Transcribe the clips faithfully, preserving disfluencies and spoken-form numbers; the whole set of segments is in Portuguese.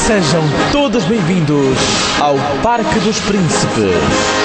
Sejam todos bem-vindos ao Parque dos Príncipes.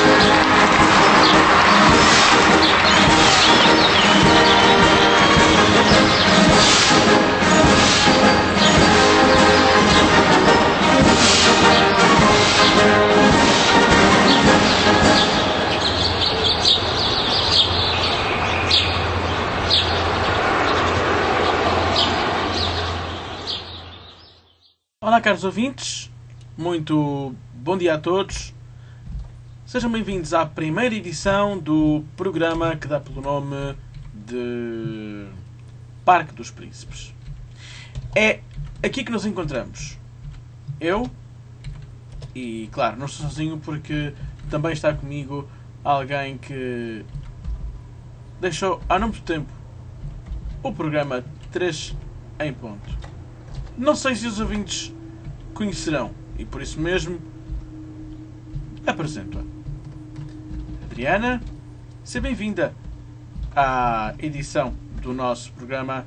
Olá, caros ouvintes, muito bom dia a todos. Sejam bem-vindos à primeira edição do programa que dá pelo nome de Parque dos Príncipes. É aqui que nos encontramos. Eu, e claro, não estou sozinho porque também está comigo alguém que deixou há não muito tempo o programa três em ponto. Não sei se os ouvintes conhecerão e por isso mesmo apresento-a. Adriana, seja bem-vinda à edição do nosso programa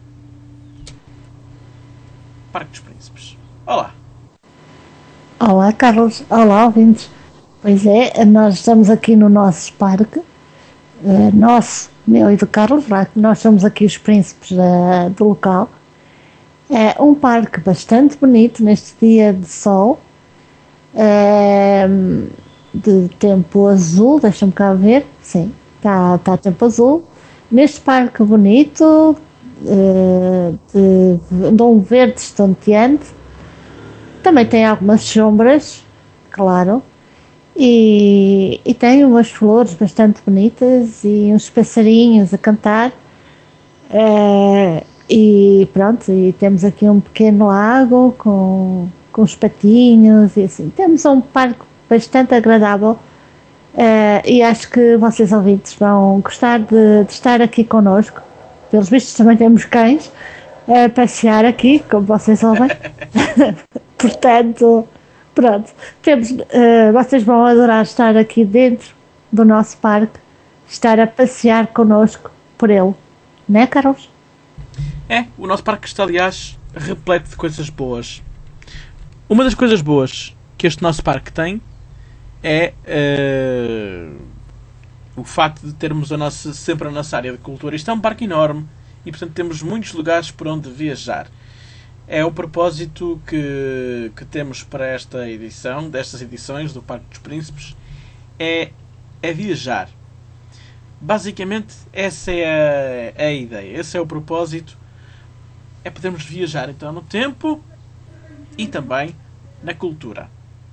Parque dos Príncipes. Olá. Olá, Carlos. Olá, ouvintes. Pois é, nós estamos aqui no nosso parque, uh, nosso, meu e do Carlos, nós somos aqui os príncipes da, do local. É um parque bastante bonito neste dia de sol, é, de tempo azul, deixa-me cá ver, sim, está tá tempo azul. Neste parque bonito, é, de, de um verde estonteante, também tem algumas sombras, claro, e, e tem umas flores bastante bonitas e uns passarinhos a cantar. É, E pronto, e temos aqui um pequeno lago com, com os patinhos e assim. Temos um parque bastante agradável uh, e acho que vocês ouvintes vão gostar de, de estar aqui connosco. Pelos vistos também temos cães a passear aqui, como vocês ouvem. Portanto, pronto, temos, uh, vocês vão adorar estar aqui dentro do nosso parque, estar a passear connosco por ele, não é, Carlos? É, o nosso parque está, aliás, repleto de coisas boas. Uma das coisas boas que este nosso parque tem é uh, o facto de termos a nossa, sempre a nossa área de cultura. Isto é um parque enorme e, portanto, temos muitos lugares por onde viajar. É o propósito que, que temos para esta edição, destas edições do Parque dos Príncipes, é, é viajar. Basicamente, essa é a, a ideia, esse é o propósito. É podermos viajar então no tempo e também na cultura.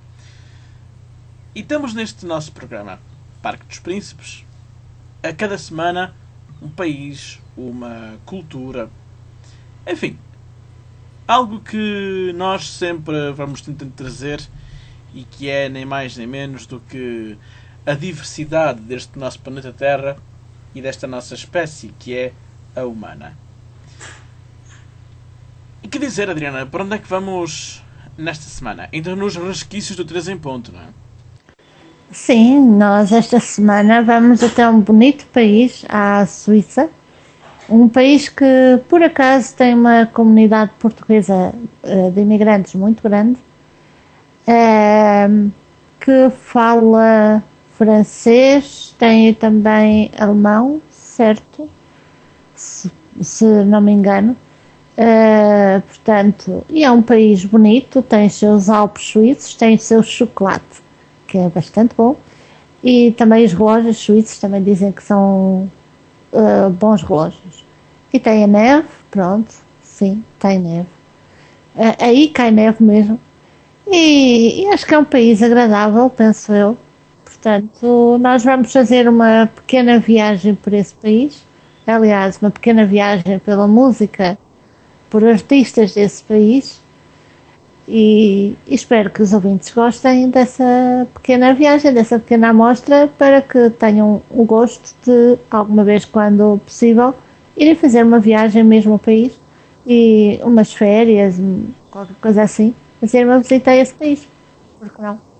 E estamos neste nosso programa Parque dos Príncipes, a cada semana um país, uma cultura, enfim, algo que nós sempre vamos tentando trazer e que é nem mais nem menos do que a diversidade deste nosso planeta Terra e desta nossa espécie que é a humana. E que dizer, Adriana, para onde é que vamos nesta semana? Ainda nos resquícios do três em ponto, não é? Sim, nós esta semana vamos até um bonito país, a Suíça. Um país que, por acaso, tem uma comunidade portuguesa de imigrantes muito grande, que fala francês, tem também alemão, certo? Se, se não me engano. Uh, portanto, e é um país bonito, tem os seus Alpes suíços, tem o seu chocolate, que é bastante bom, e também os relógios suíços também dizem que são uh, bons relógios. E tem a neve, pronto, sim, tem neve. Uh, aí cai neve mesmo. E, e acho que é um país agradável, penso eu. Portanto, nós vamos fazer uma pequena viagem por esse país, aliás, uma pequena viagem pela música, por artistas desse país, e, e espero que os ouvintes gostem dessa pequena viagem, dessa pequena amostra, para que tenham o gosto de, alguma vez quando possível, irem fazer uma viagem mesmo ao país e umas férias, qualquer coisa assim, fazer uma visita a esse país. Por que não?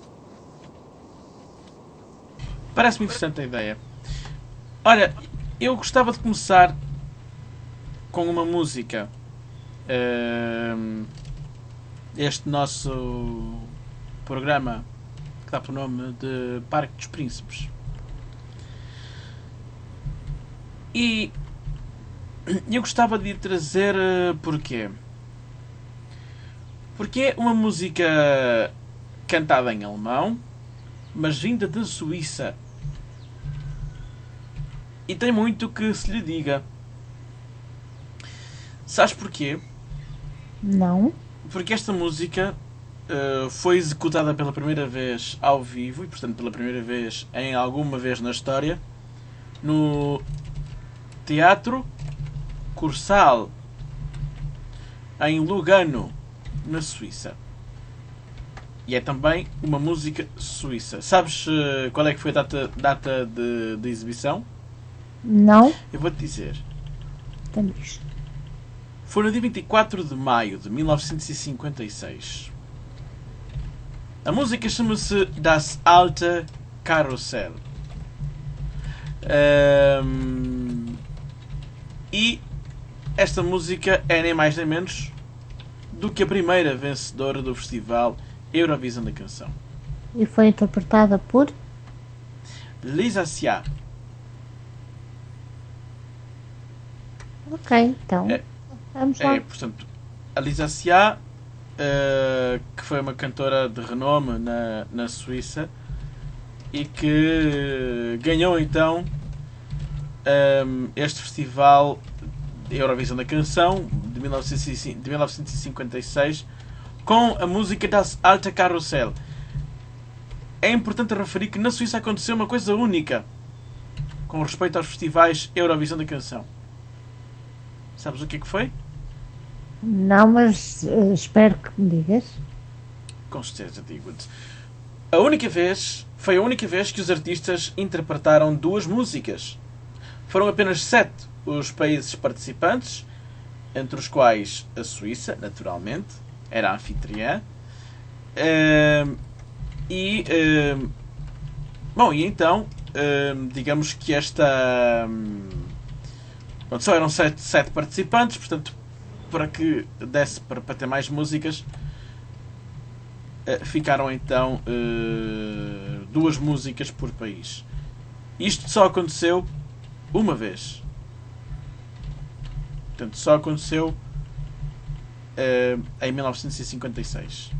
Parece-me interessante a ideia. Olha, eu gostava de começar com uma música uh, este nosso programa que dá pelo nome de Parque dos Príncipes. E eu gostava de trazer uh, porquê? Porque é uma música cantada em alemão, mas vinda da Suíça. E tem muito que se lhe diga. Sabes porquê? Não. Porque esta música uh, foi executada pela primeira vez ao vivo, e portanto pela primeira vez em alguma vez na história, no Teatro Cursal, em Lugano, na Suíça. E é também uma música suíça. Sabes uh, qual é que foi a data, data de, de exibição? Não. Eu vou-te dizer. Estamos. Foi no dia vinte e quatro de maio de mil novecentos e cinquenta e seis. A música chama-se Das Alte Karussell. Um, e esta música é nem mais nem menos do que a primeira vencedora do festival Eurovisão da Canção. E foi interpretada por? Lisa Sia. Ok, então. É. Vamos lá. É, portanto, a Lisa Sia, uh, que foi uma cantora de renome na, na Suíça e que ganhou então um, este festival Eurovisão da Canção de mil novecentos e cinquenta e seis com a música Das Alte Karussell. É importante referir que na Suíça aconteceu uma coisa única com respeito aos festivais Eurovisão da Canção. Sabes o que é que foi? Não, mas uh, espero que me digas. Com certeza digo-te. A única vez, foi a única vez que os artistas interpretaram duas músicas. Foram apenas sete os países participantes, entre os quais a Suíça, naturalmente, era a anfitriã. Uh, e, uh, bom, e então, uh, digamos que esta... Um, pronto, só eram sete, sete participantes, portanto, para que desse para, para ter mais músicas, uh, ficaram então uh, duas músicas por país. Isto só aconteceu uma vez. Portanto, só aconteceu uh, em mil novecentos e cinquenta e seis.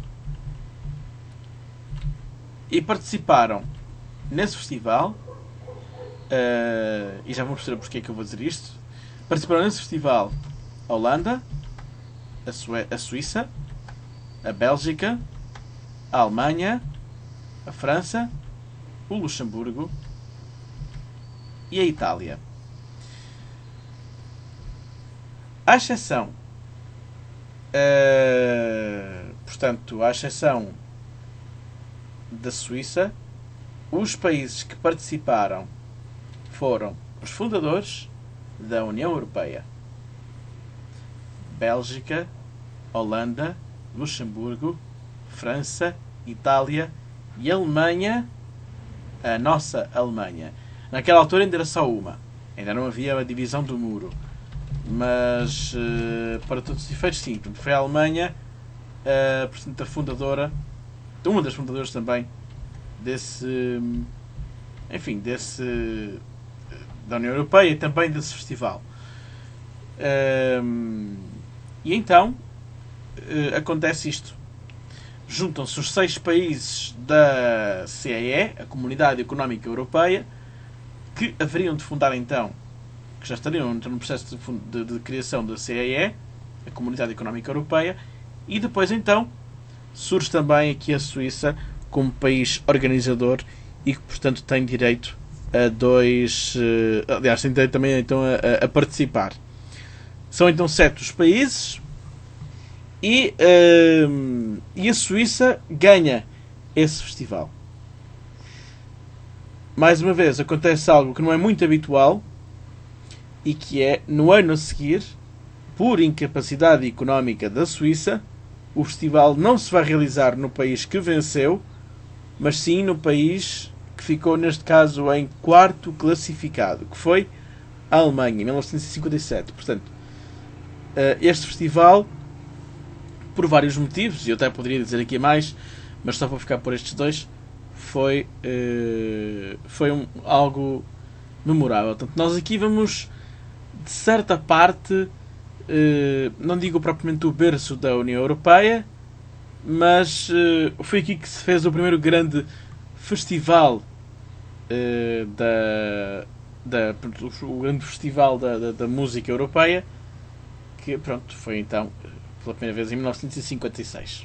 E participaram nesse festival, uh, e já vão perceber porque é que eu vou dizer isto. Participaram nesse festival a Holanda, a, Sué a Suíça, a Bélgica, a Alemanha, a França, o Luxemburgo e a Itália. À exceção, uh, portanto, à exceção da Suíça, os países que participaram foram os fundadores da União Europeia: Bélgica, Holanda, Luxemburgo, França, Itália e Alemanha, a nossa Alemanha. Naquela altura ainda era só uma, ainda não havia a divisão do muro, mas uh, para todos os efeitos sim, foi a Alemanha, uh, portanto, a fundadora, uma das fundadoras também desse, enfim, desse, da União Europeia e também desse festival. Um, e então uh, acontece isto: juntam-se os seis países da C E E, a Comunidade Económica Europeia, que haveriam de fundar então, que já estariam no processo de, de, de criação da C E E, a Comunidade Económica Europeia, e depois então surge também aqui a Suíça como país organizador e que, portanto, tem direito a dois... Uh, aliás, tem direito também então, a, a participar. São então sete os países e, uh, e a Suíça ganha esse festival. Mais uma vez, acontece algo que não é muito habitual e que é, no ano a seguir, por incapacidade económica da Suíça, o festival não se vai realizar no país que venceu, mas sim no país que ficou, neste caso, em quarto classificado, que foi a Alemanha, em mil novecentos e cinquenta e sete. Portanto, este festival por vários motivos, e eu até poderia dizer aqui mais, mas só para ficar por estes dois, foi, uh, foi um, algo memorável. Portanto, nós aqui vamos, de certa parte, uh, não digo propriamente o berço da União Europeia, mas uh, foi aqui que se fez o primeiro grande festival uh, da, da, o grande festival da, da, da música europeia, que pronto, foi então pela primeira vez em mil novecentos e cinquenta e seis.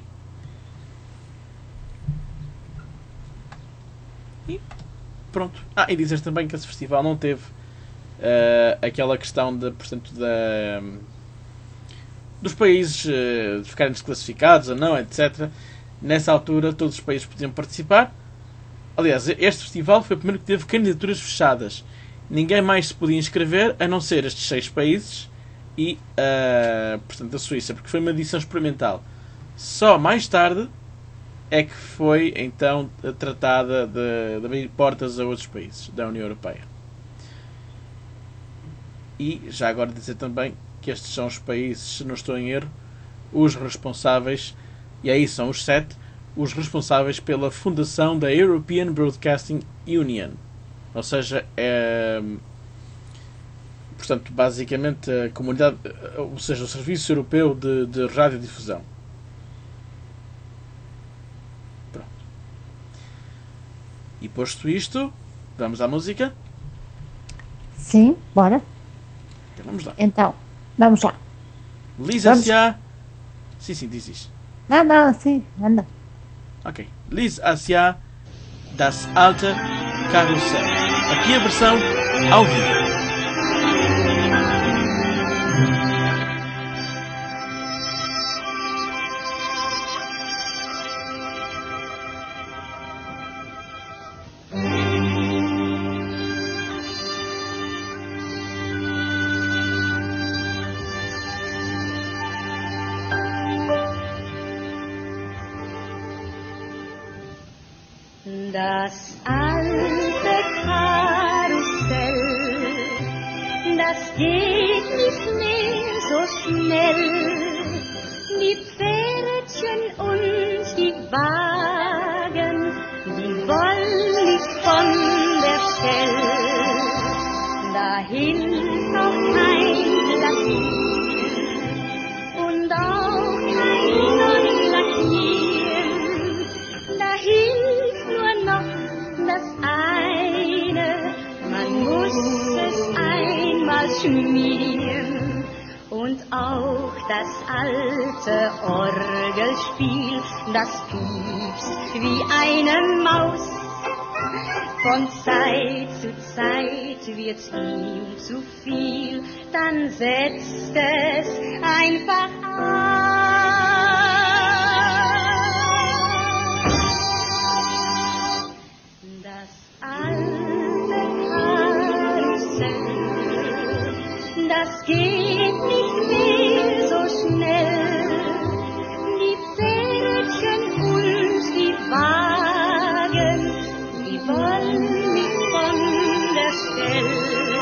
E pronto. Ah, e dizer também que esse festival não teve uh, aquela questão de, portanto, da, um, dos países uh, ficarem desclassificados ou não, etcétera. Nessa altura todos os países podiam participar. Aliás, este festival foi o primeiro que teve candidaturas fechadas. Ninguém mais se podia inscrever a não ser estes seis países e uh, portanto a Suíça, porque foi uma edição experimental. Só mais tarde é que foi então tratada de, de abrir portas a outros países da União Europeia. E já agora dizer também que estes são os países, se não estou em erro, os responsáveis, e aí são os sete, os responsáveis pela fundação da European Broadcasting Union. Ou seja, é, portanto, basicamente a comunidade, ou seja, o Serviço Europeu de, de Radiodifusão. Pronto. E posto isto, vamos à música? Sim, bora. Então vamos lá. Então, vamos lá. Licencia. Sim, sim, diz isso. Não, não, sim, anda. Ok. Licencia das alte Karussell. Aqui a versão ao vivo. Das alte Karussell, das geht nicht mehr so schnell. Die Pferdchen und die Wagen, die wollen nicht von der Stelle. Da hilft auch kein Lackieren und auch kein Neulackieren. Da hilft nur noch das eine, man muss es einmal schmieren. Und auch das alte Orgelspiel, das piepst wie eine Maus. Von Zeit zu Zeit wird's ihm zu viel, dann setzt es einfach aus. Das alte Karussell, das geht nicht mehr so schnell. Die Pferdchen und die Wagen, die wollen nicht von der Stelle.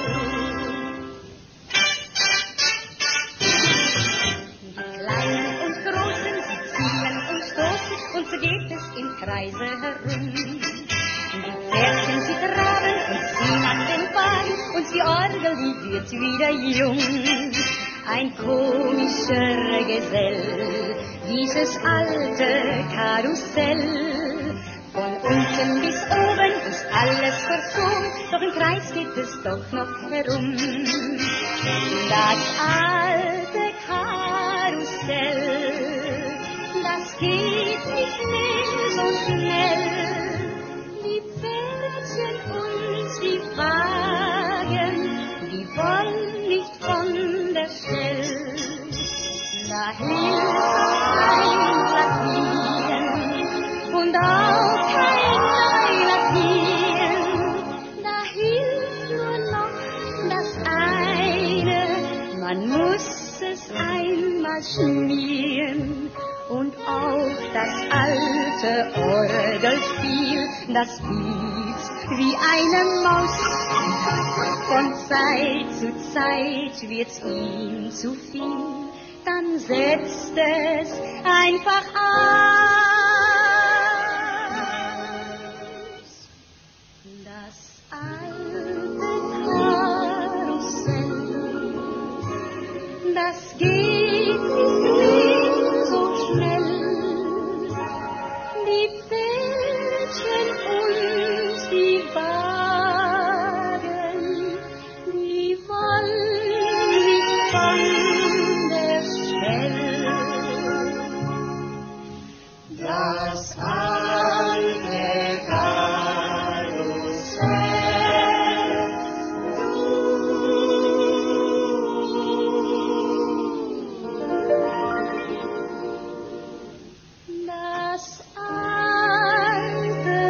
Die Kleinen und Großen, sie ziehen und stoßen, und so geht es im Kreise herum. Die Pferdchen, sie traben und ziehen an den Wagen, und die Orgel, die wird wieder jung. Ein komischer Gesell, dieses alte Karussell. Von unten bis oben ist alles verzogen, doch im Kreis geht es doch noch herum. Das alte Karussell, das geht nicht mehr so schnell. Die Pferdchen und die Wagen, die wollen nicht von der Stelle. Da hilft kein Lackieren und auch kein Neulackieren. Da hilft nur noch das eine, man muss es einmal schmieren. Und auch das alte Orgelspiel, das piepst wie eine Maus. Von Zeit zu Zeit wird's ihm zu viel, dann setzt es einfach aus. Das alte Karussell, das geht nicht mehr so schnell. Die Pferdchen und die Wagen, die wollen nicht von der Stelle. Das alte Karussell, das alte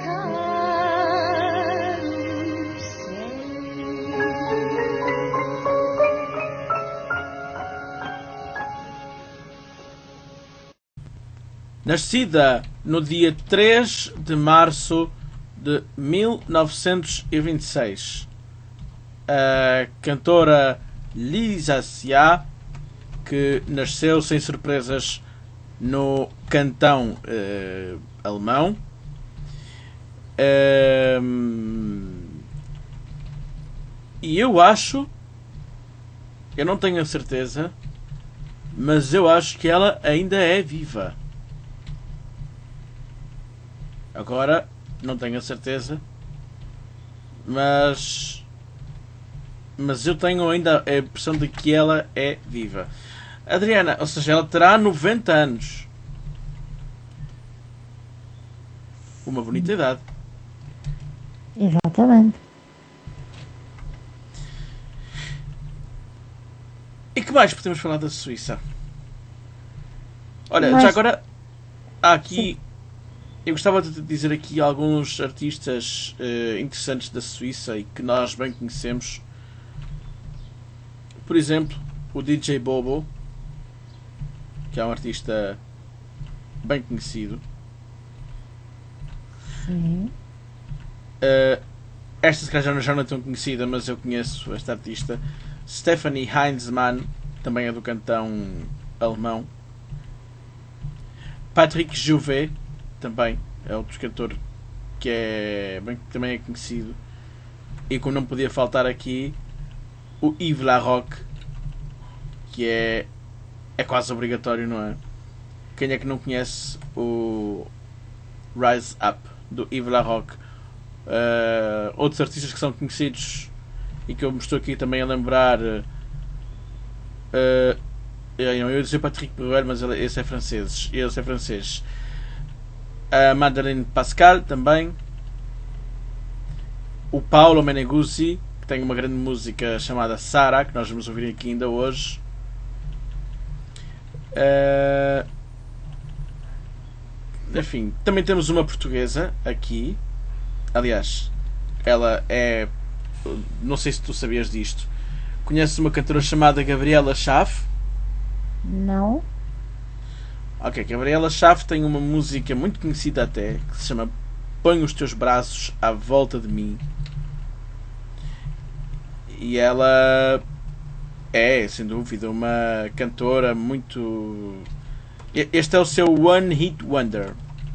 Nascida no dia três de março de mil novecentos e vinte e seis, a cantora Lisa Sia, que nasceu sem surpresas no cantão eh, alemão, Ehm, e eu acho, eu não tenho a certeza, mas eu acho que ela ainda é viva. Agora, não tenho a certeza, mas mas eu tenho ainda a impressão de que ela é viva. Adriana, ou seja, ela terá noventa anos. Uma bonita idade. Exatamente. E que mais podemos falar da Suíça? Olha, Mas- já agora há aqui. Eu gostava de dizer aqui alguns artistas eh, interessantes da Suíça e que nós bem conhecemos. Por exemplo, o D J Bobo, que é um artista bem conhecido. Sim. Uh, esta se calhar já não- já não é tão conhecida, mas eu conheço esta artista. Stephanie Heinzmann, também é do cantão alemão. Patrick Jouvet, também é outro cantor que é bem, também é conhecido. E como não podia faltar aqui, o Yves Larocque, que é, é quase obrigatório, não é? Quem é que não conhece o Rise Up, do Yves Larocque? Uh, outros artistas que são conhecidos e que eu me estou aqui também a lembrar, uh, eu ia dizer Patrick Bruel, mas ele- esse é francês, esse é francês. A Madeleine Pascal também, o Paolo Meneguzzi, que tem uma grande música chamada Sara, que nós vamos ouvir aqui ainda hoje. Uh, enfim, também temos uma portuguesa aqui. Aliás, ela é. Não sei se tu sabias disto. Conheces uma cantora chamada Gabriela Schaff? Não. Ok, Gabriela Schaff tem uma música muito conhecida até, que se chama Põe os teus braços à volta de mim. E ela é, sem dúvida, uma cantora muito. Este é o seu One Hit Wonder.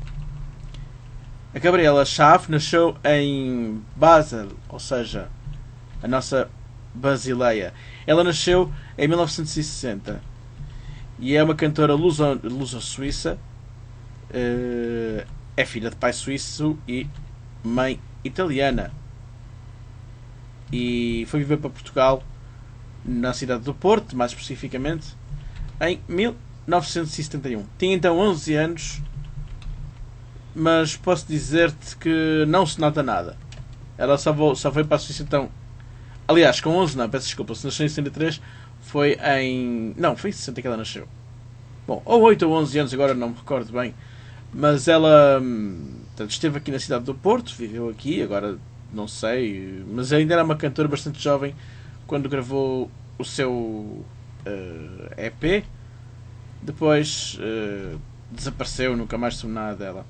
A Gabriela Schaff nasceu em Basel, ou seja, a nossa Basileia. Ela nasceu em mil novecentos e sessenta e é uma cantora luso- luso-suíça. Eh, é filha de pai suíço e mãe italiana. E foi viver para Portugal, na cidade do Porto, mais especificamente, em mil novecentos e setenta e um. Tinha então onze anos, mas posso dizer-te que não se nota nada. Ela só, vo- só veio para a Suíça então. Aliás, com onze não, peço desculpa, se nasceu em sessenta e três, foi em. Não, foi em sessenta que ela nasceu. Bom, ou oito ou onze anos, agora não me recordo bem. Mas ela hum, portanto, esteve aqui na cidade do Porto, viveu aqui, agora não sei, mas ainda era uma cantora bastante jovem quando gravou o seu eh, E P. Depois eh, desapareceu, nunca mais soube nada dela.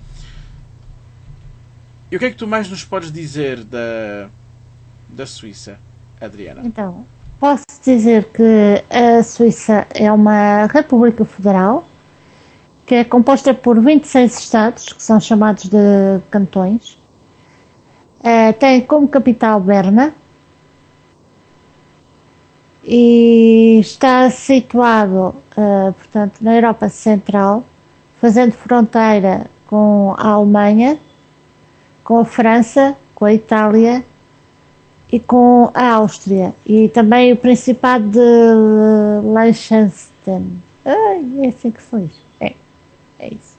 E o que é que tu mais nos podes dizer da, da Suíça, Adriana? Então, Posso dizer que a Suíça é uma república federal que é composta por vinte e seis estados, que são chamados de cantões. Uh, tem como capital Berna e está situado, uh, portanto, na Europa Central, fazendo fronteira com a Alemanha, com a França, com a Itália e com a Áustria e também o Principado de Liechtenstein. Ai, é assim que se diz. É, é isso.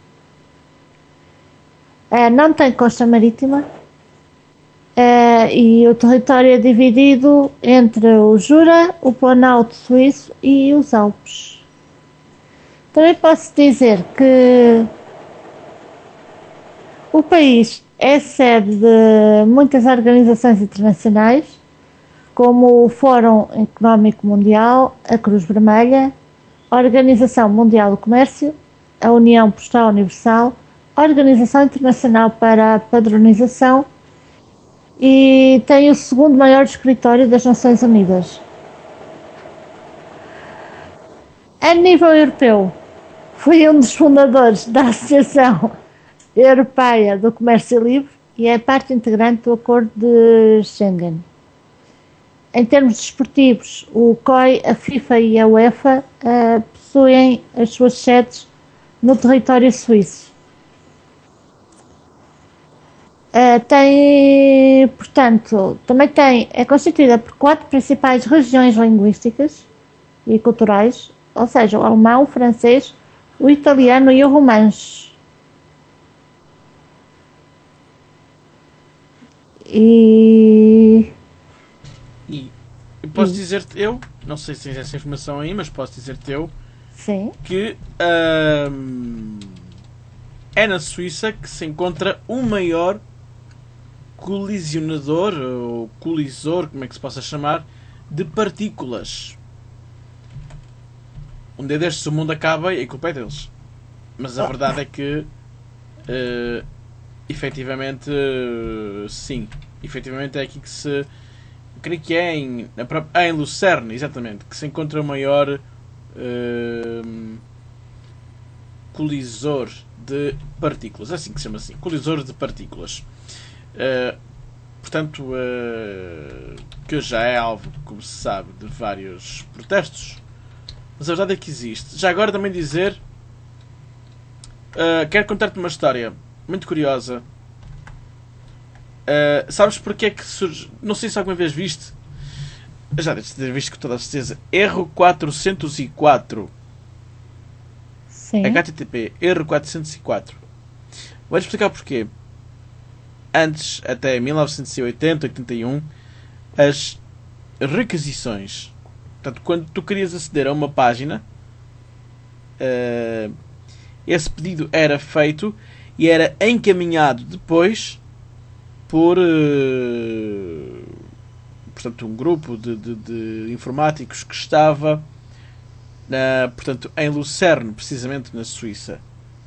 Uh, não tem costa marítima. Uh, e o território é dividido entre o Jura, o Planalto Suíço e os Alpes. Também posso dizer que o país é sede de muitas organizações internacionais, como o Fórum Económico Mundial, a Cruz Vermelha, a Organização Mundial do Comércio, a União Postal Universal, a Organização Internacional para a Padronização, e tem o segundo maior escritório das Nações Unidas. A nível europeu, foi um dos fundadores da Associação Europeia do Comércio Livre e é parte integrante do Acordo de Schengen. Em termos desportivos, o C O I, a FIFA e a UEFA uh, possuem as suas sedes no território suíço. Uh, tem, portanto, também tem, é constituída por quatro principais regiões linguísticas e culturais, ou seja, o alemão, o francês, o italiano e o romanche. E... E eu posso dizer-te eu, não sei se tens essa informação aí, mas posso dizer-te eu Sim. que hum, é na Suíça que se encontra o maior colisionador, ou colisor, como é que se possa chamar, de partículas. Um dia destes o mundo acaba e a culpa é deles. Mas a verdade é que uh, efetivamente uh, sim, efetivamente é aqui que se, eu creio que é em, em Lucerne, exatamente, que se encontra o maior uh, colisor de partículas, é assim que se chama assim, colisor de partículas. Uh, portanto, uh, que já é alvo, como se sabe, de vários protestos, mas a verdade é que existe. Já agora também dizer, uh, quero contar-te uma história muito curiosa. Uh, sabes porque é que surge? Não sei se alguma vez viste, já deves ter visto com toda a certeza, erro quatrocentos e quatro. Sim. H T T P, erro quatrocentos e quatro. Vou-te explicar porquê. Antes, até mil novecentos e oitenta, oitenta e um, as requisições, portanto, quando tu querias aceder a uma página, uh, esse pedido era feito e era encaminhado depois por uh, portanto, um grupo de, de, de informáticos que estava uh, portanto, em Lucerne, precisamente na Suíça.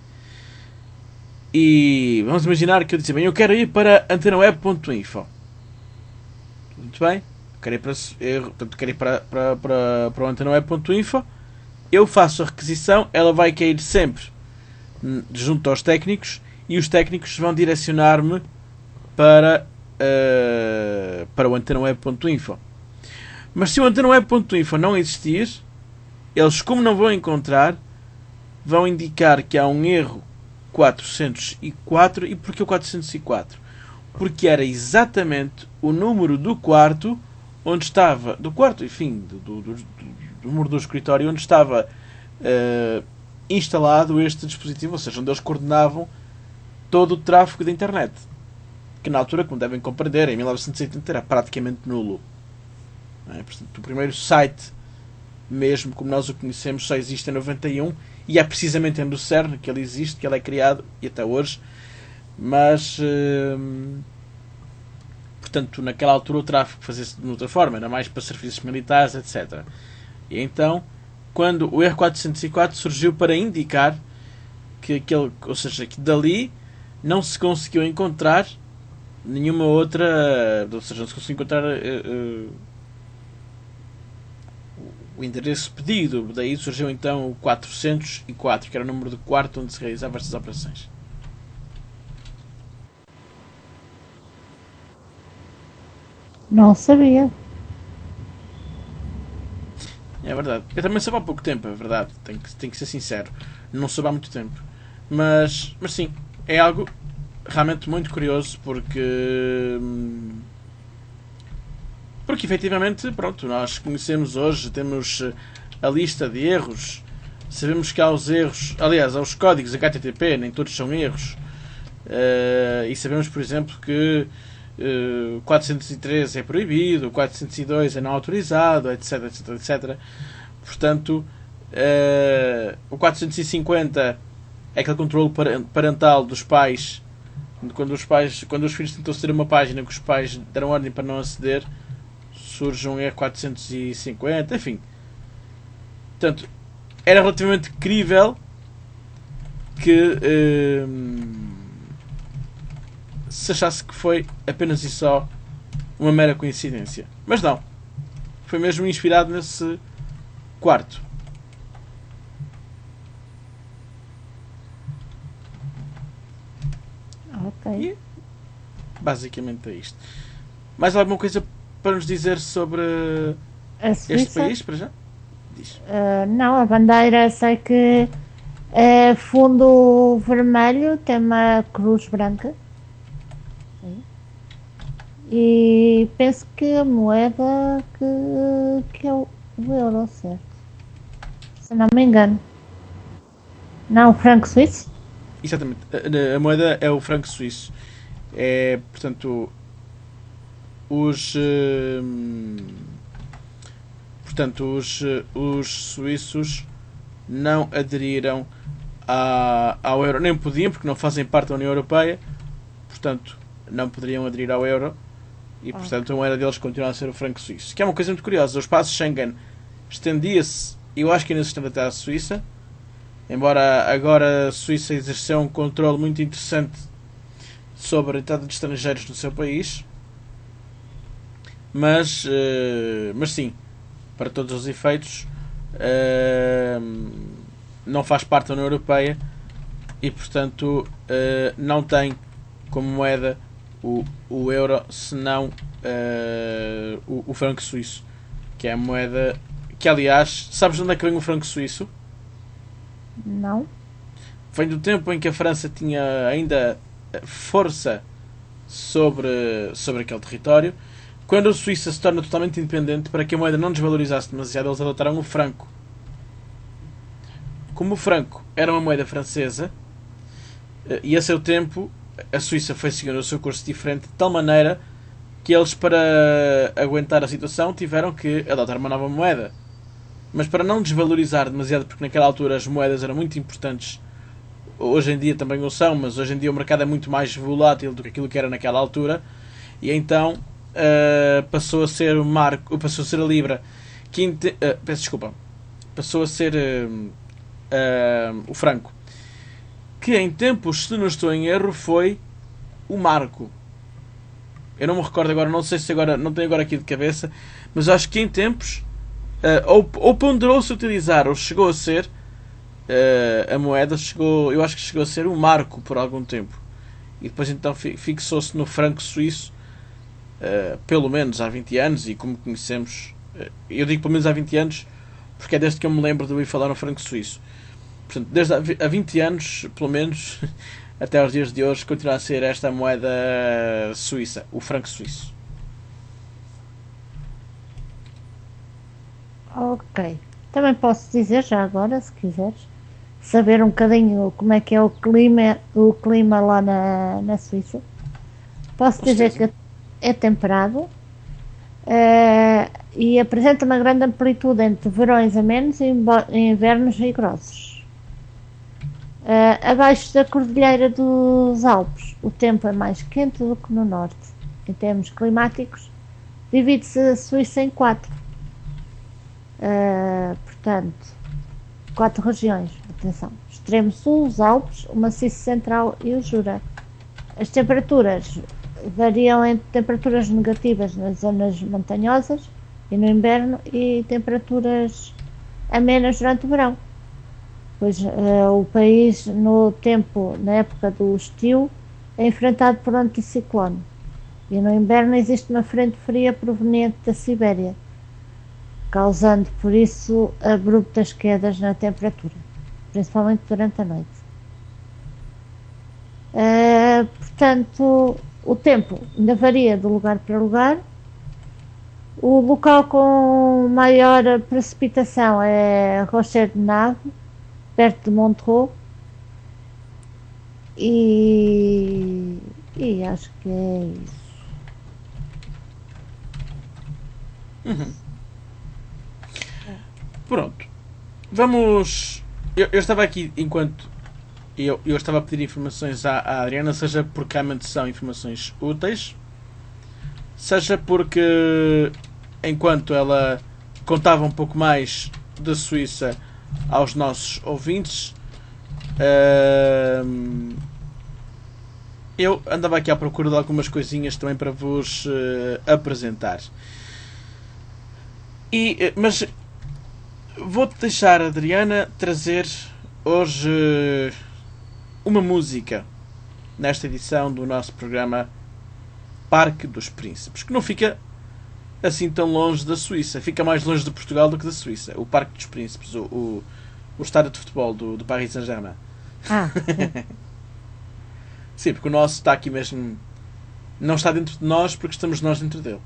E vamos imaginar que eu disse, bem, eu quero ir para antenaweb ponto info. Muito bem. Quero ir para, eu, portanto, quero ir para, para, para, para o antenaweb ponto info. Eu faço a requisição, ela vai cair sempre junto aos técnicos e os técnicos vão direcionar-me para, uh, para o antenaweb ponto info. Mas se o antenaweb ponto info não existir, eles, como não vão encontrar, vão indicar que há um erro quatrocentos e quatro. E porquê o quatrocentos e quatro? Porque era exatamente o número do quarto onde estava, do quarto, enfim, do, do, do, do número do escritório onde estava uh, instalado este dispositivo, ou seja, onde eles coordenavam todo o tráfego da internet, que na altura, como devem compreender, em mil novecentos e oitenta era praticamente nulo. Não é? Portanto, o primeiro site, mesmo como nós o conhecemos, só existe em noventa e um, e é precisamente em Lucerne que ele existe, que ele é criado, e até hoje. Mas, hum, portanto, naquela altura o tráfego fazia-se de outra forma, era mais para serviços militares, etcétera. E então, quando o erro quatrocentos e quatro surgiu para indicar que aquele, ou seja, que dali não se conseguiu encontrar nenhuma outra, ou seja, não se conseguiu encontrar uh, uh, o endereço pedido. Daí surgiu então o quatrocentos e quatro, que era o número do quarto onde se realizavam estas operações. Não sabia. É verdade. Eu também soube há pouco tempo, é verdade. Tenho que, tenho que ser sincero. Não soube há muito tempo. Mas, mas sim, é algo realmente muito curioso porque... hum, Porque efetivamente, pronto, nós conhecemos hoje, temos a lista de erros, sabemos que há os erros, aliás, há os códigos H T T P, nem todos são erros, uh, e sabemos, por exemplo, que uh, quatrocentos e treze é proibido, quatrocentos e dois é não autorizado, etc, etc, etcétera. Portanto, uh, o quatrocentos e cinquenta é aquele controle parental dos pais, quando os pais, quando os filhos tentam aceder a uma página que os pais deram ordem para não aceder, surge um erro quatrocentos e cinquenta, enfim. Portanto, era relativamente crível que hum, se achasse que foi apenas e só uma mera coincidência. Mas não. Foi mesmo inspirado nesse quarto. Ok. E basicamente é isto. Mais alguma coisa para nos dizer sobre A este Suíça? país, para já? Diz. Ah, não, a bandeira sei que é fundo vermelho, tem uma cruz branca. Sim. E penso que a moeda que, que é o, o euro, certo? Se não me engano. Não, o franco suíço? Exatamente. A, a moeda é o franco suíço. É, portanto, os hum, portanto os, os suíços não aderiram à, ao euro, nem podiam porque não fazem parte da União Europeia, portanto não poderiam aderir ao euro e portanto a moeda deles continua a ser o franco suíço, que é uma coisa muito curiosa. O espaço Schengen estendia-se, eu acho que ainda se estende até à Suíça, embora agora a Suíça exerceu um controle muito interessante sobre a entrada de estrangeiros no seu país. Mas, uh, mas sim, para todos os efeitos, uh, não faz parte da União Europeia e, portanto, uh, não tem como moeda o, o euro, senão uh, o, o franco suíço, que é a moeda que, aliás, sabes de onde é que vem o franco suíço? Não. Vem do tempo em que a França tinha ainda força sobre, sobre aquele território. Quando a Suíça se torna totalmente independente, para que a moeda não desvalorizasse demasiado, eles adotaram o franco. Como o franco era uma moeda francesa, e a seu tempo a Suíça foi seguindo o seu curso diferente, de tal maneira que eles, para aguentar a situação, tiveram que adotar uma nova moeda. Mas para não desvalorizar demasiado, porque naquela altura as moedas eram muito importantes, hoje em dia também o são, mas hoje em dia o mercado é muito mais volátil do que aquilo que era naquela altura, e então Uh, passou a ser o marco, passou a ser a libra, que inte, uh, peço desculpa, passou a ser uh, uh, o franco, que em tempos, se não estou em erro, foi o marco. Eu não me recordo agora, não sei se agora, não tenho agora aqui de cabeça, mas acho que em tempos uh, ou, ou ponderou-se utilizar, ou chegou a ser uh, a moeda, chegou, eu acho que chegou a ser o marco por algum tempo, e depois então fixou-se no franco suíço. Uh, pelo menos há vinte anos, e como conhecemos, uh, eu digo pelo menos há vinte anos porque é desde que eu me lembro de ouvir falar no franco suíço. Portanto, desde há vinte anos, pelo menos, até aos dias de hoje, continua a ser esta a moeda suíça, o franco suíço. Ok. Também posso dizer, já agora, se quiseres, saber um bocadinho como é que é o clima, o clima lá na, na Suíça. Posso dizer que é temperado uh, e apresenta uma grande amplitude entre verões amenos e invernos rigorosos. Uh, abaixo da Cordilheira dos Alpes, o tempo é mais quente do que no norte. Em termos climáticos, divide-se a Suíça em quatro. Uh, portanto, quatro regiões. Atenção: Extremo Sul, os Alpes, o Maciço Central e o Jura. As temperaturas variam entre temperaturas negativas nas zonas montanhosas e no inverno, e temperaturas amenas durante o verão. Pois uh, o país, no tempo, na época do estio, é enfrentado por anticiclone, e no inverno existe uma frente fria proveniente da Sibéria, causando por isso abruptas quedas na temperatura, principalmente durante a noite. Uh, portanto, o tempo ainda varia de lugar para lugar. O local com maior precipitação é Rocher de Nave, perto de Montreux, e, e acho que é isso. Uhum. Pronto. Vamos. Eu, eu estava aqui enquanto eu, eu estava a pedir informações à, à Adriana, seja porque realmente são informações úteis, seja porque enquanto ela contava um pouco mais da Suíça aos nossos ouvintes, uh, eu andava aqui à procura de algumas coisinhas também para vos uh, apresentar. E, mas vou-te deixar, Adriana, trazer hoje uh, uma música nesta edição do nosso programa Parque dos Príncipes, que não fica assim tão longe da Suíça, fica mais longe de Portugal do que da Suíça. O Parque dos Príncipes, o, o, o estádio de futebol do, do Paris Saint-Germain. Ah, sim. Sim, porque o nosso está aqui mesmo, não está dentro de nós porque estamos nós dentro dele.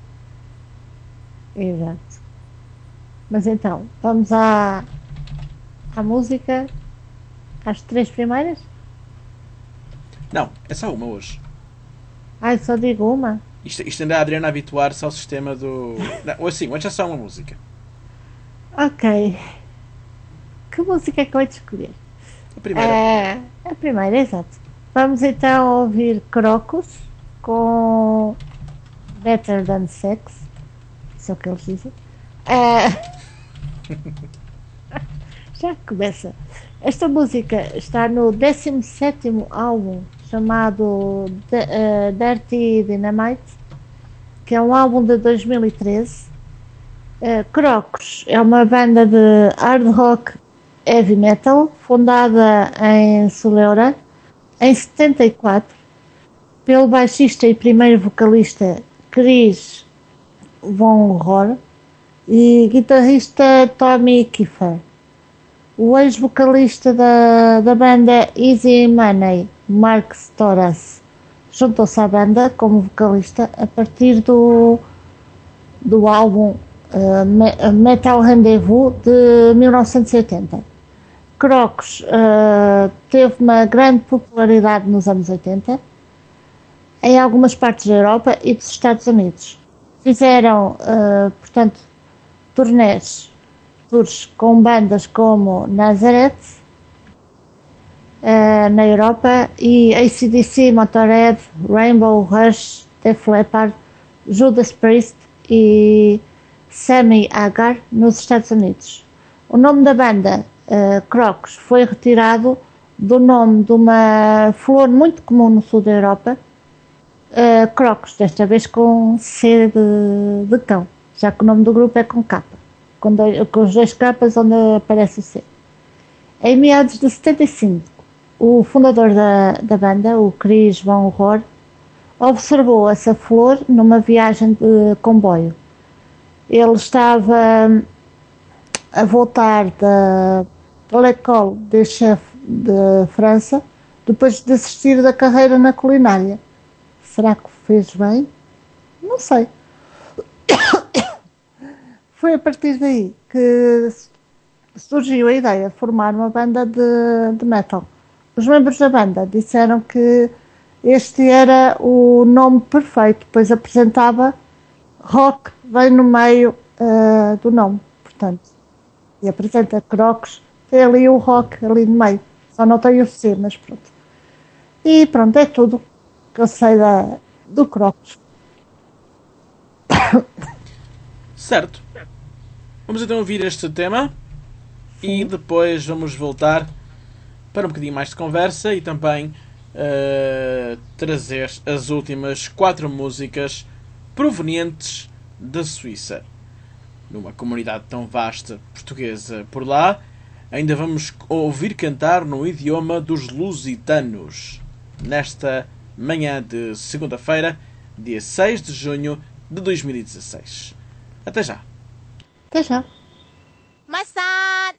Exato. Mas então, vamos à, à música, às três primeiras? Não, é só uma hoje. Ai, só digo uma? Isto, isto ainda é a Adriana a habituar-se ao sistema do... Não, ou assim, hoje é só uma música. Ok. Que música é que eu vou escolher? A primeira. É, a primeira, exato. Vamos então ouvir Crocus com Better Than Sex. Isso é o que eles dizem. É... Já começa. Esta música está no décimo sétimo álbum chamado D- uh, Dirty Dynamite, que é um álbum de dois mil e treze. Uh, Crocus é uma banda de hard rock heavy metal fundada em Soleura em setenta e quatro pelo baixista e primeiro vocalista Chris Von Rohr e guitarrista Tommy Kiefer. O ex-vocalista da, da banda Easy Money, Mark Storas, juntou-se à banda como vocalista a partir do, do álbum uh, Metal Rendezvous de mil novecentos e oitenta. Crocus uh, teve uma grande popularidade nos anos oitenta em algumas partes da Europa e dos Estados Unidos. Fizeram, uh, portanto, turnés tours com bandas como Nazareth uh, na Europa e A C D C, Motorhead, Rainbow Rush, Def Leppard, Judas Priest e Sammy Hagar nos Estados Unidos. O nome da banda, uh, Crocus, foi retirado do nome de uma flor muito comum no sul da Europa, uh, Crocus, desta vez com C de, de cão, já que o nome do grupo é com K. Com, dois, com os dois capas onde aparece o C. Em meados de setenta e cinco, o fundador da, da banda, o Chris Von Rohr, observou essa flor numa viagem de comboio. Ele estava a voltar da l'École des Chefs de França depois de desistir da carreira na culinária. Será que fez bem? Não sei. Foi a partir daí que surgiu a ideia de formar uma banda de, de metal. Os membros da banda disseram que este era o nome perfeito, pois apresentava rock bem no meio uh, do nome, portanto, e apresenta Crocus, tem ali o rock ali no meio, só não tem o C, mas pronto. E pronto, é tudo que eu sei da, do Crocus. Certo. Vamos então ouvir este tema. Sim. E depois vamos voltar para um bocadinho mais de conversa e também uh, trazer as últimas quatro músicas provenientes da Suíça. numa comunidade tão vasta portuguesa por lá, ainda vamos ouvir cantar no idioma dos lusitanos, nesta manhã de segunda-feira, dia seis de junho de dois mil e dezasseis. Até já! Até já. マスター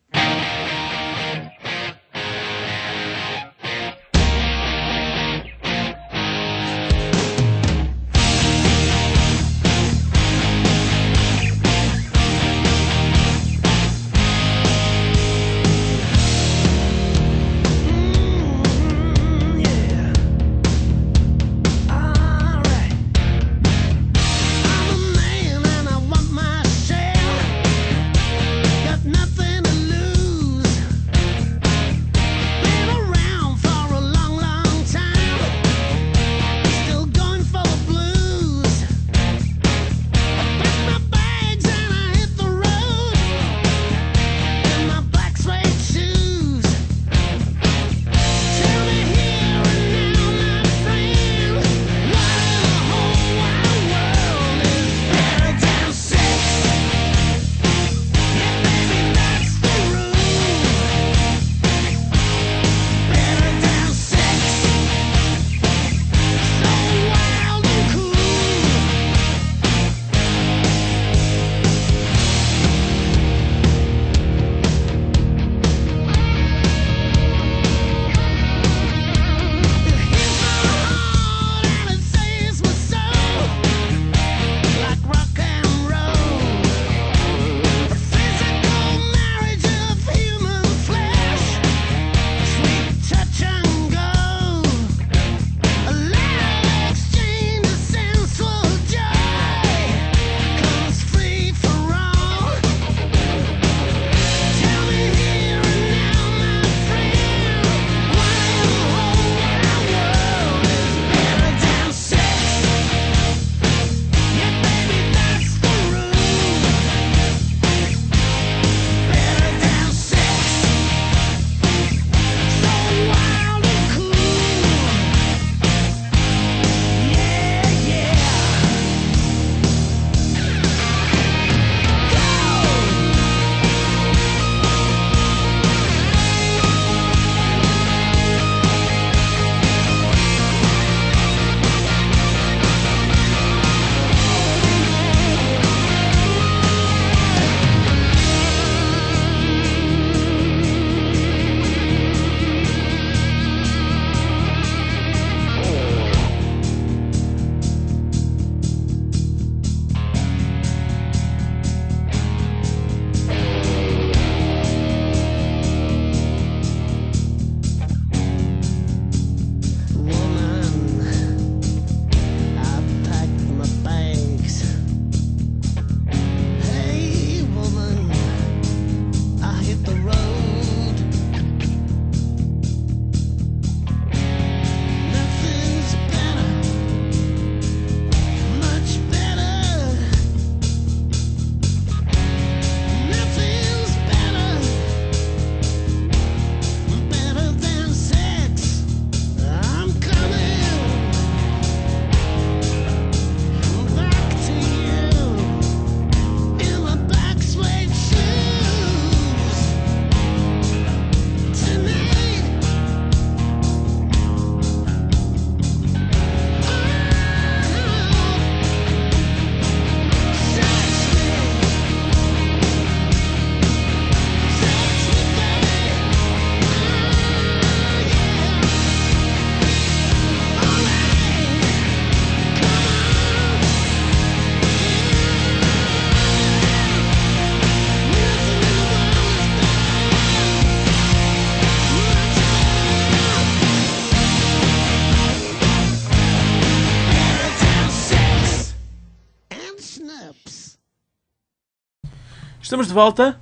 Estamos de volta.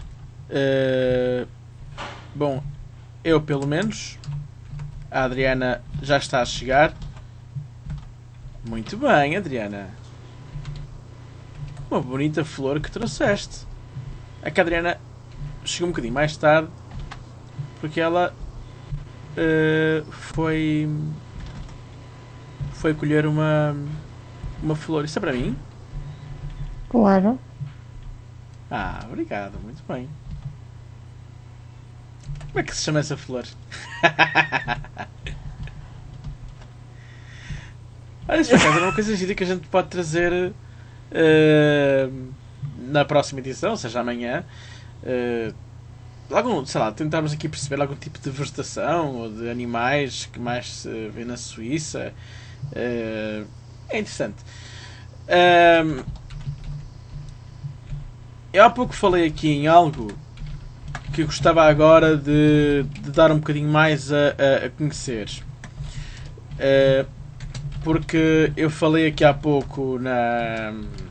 Uh, bom, eu pelo menos. A Adriana já está a chegar. Muito bem, Adriana. Uma bonita flor que trouxeste. É que a Adriana chegou um bocadinho mais tarde porque ela uh, foi foi colher uma uma flor. Isso é para mim? Claro. Ah, obrigado, muito bem. Como é que se chama essa flor? Olha, isso por acaso é uma coisa gira que a gente pode trazer uh, na próxima edição, ou seja, amanhã. Uh, algum, sei lá, tentarmos aqui perceber algum tipo de vegetação ou de animais que mais se vê na Suíça. Uh, é interessante. Uh, eu há pouco falei aqui em algo que gostava agora de, de dar um bocadinho mais a, a, a conhecer. Uh, porque eu falei aqui há pouco na...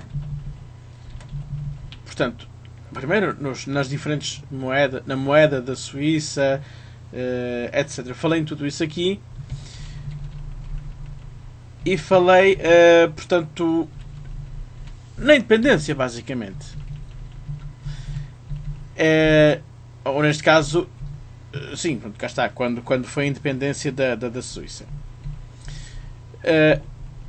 Portanto, primeiro nos, nas diferentes moedas, na moeda da Suíça, uh, etcétera. Falei em tudo isso aqui. E falei, uh, portanto, na independência, basicamente. Uh, ou neste caso, uh, sim, pronto, cá está, quando, quando foi a independência da, da, da Suíça. Uh,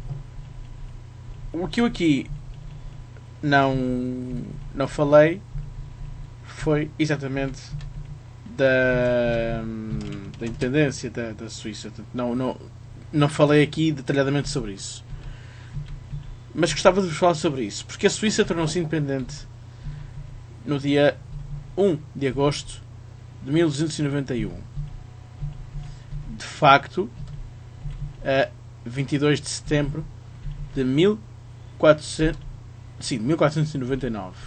o que eu aqui não, não falei foi exatamente da, da independência da, da Suíça. Não, não, não falei aqui detalhadamente sobre isso. Mas gostava de vos falar sobre isso, porque a Suíça tornou-se independente no dia um de agosto de mil duzentos e noventa e um. De facto, a vinte e dois de setembro de mil e quatrocentos, sim, de mil quatrocentos e noventa e nove.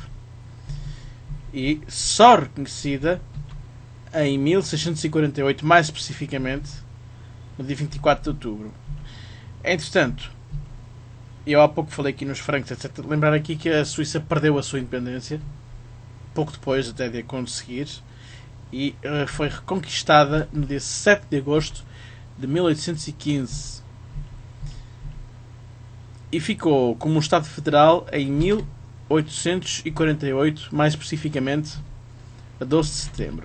E só reconhecida em mil seiscentos e quarenta e oito, mais especificamente no dia vinte e quatro de outubro. Entretanto, eu há pouco falei aqui nos francos, etcétera. Lembrar aqui que a Suíça perdeu a sua independência pouco depois até de a conseguir e uh, foi reconquistada no dia sete de agosto de mil oitocentos e quinze e ficou como um Estado Federal em mil oitocentos e quarenta e oito, mais especificamente a doze de setembro.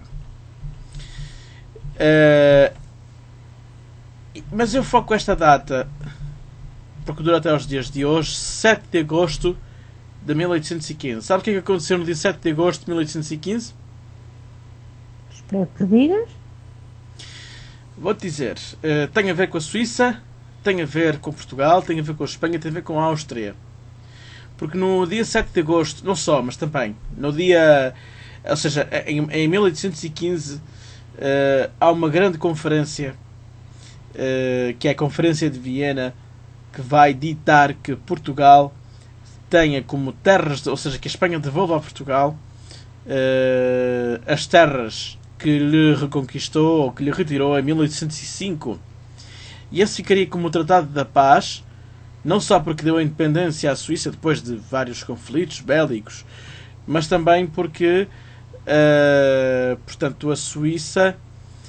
Uh, mas eu foco esta data porque dura até aos dias de hoje, sete de agosto de mil oitocentos e quinze. Sabe o que é que aconteceu no dia sete de agosto de mil oitocentos e quinze? Espero que digas. Vou-te dizer. Uh, tem a ver com a Suíça, tem a ver com Portugal, tem a ver com a Espanha, tem a ver com a Áustria. Porque no dia sete de agosto, não só, mas também, no dia... Ou seja, em, em mil oitocentos e quinze uh, há uma grande conferência, uh, que é a Conferência de Viena, que vai ditar que Portugal tenha como terras, ou seja, que a Espanha devolva a Portugal uh, as terras que lhe reconquistou ou que lhe retirou em mil oitocentos e cinco. E esse ficaria como o Tratado da Paz, não só porque deu a independência à Suíça depois de vários conflitos bélicos, mas também porque uh, portanto, a Suíça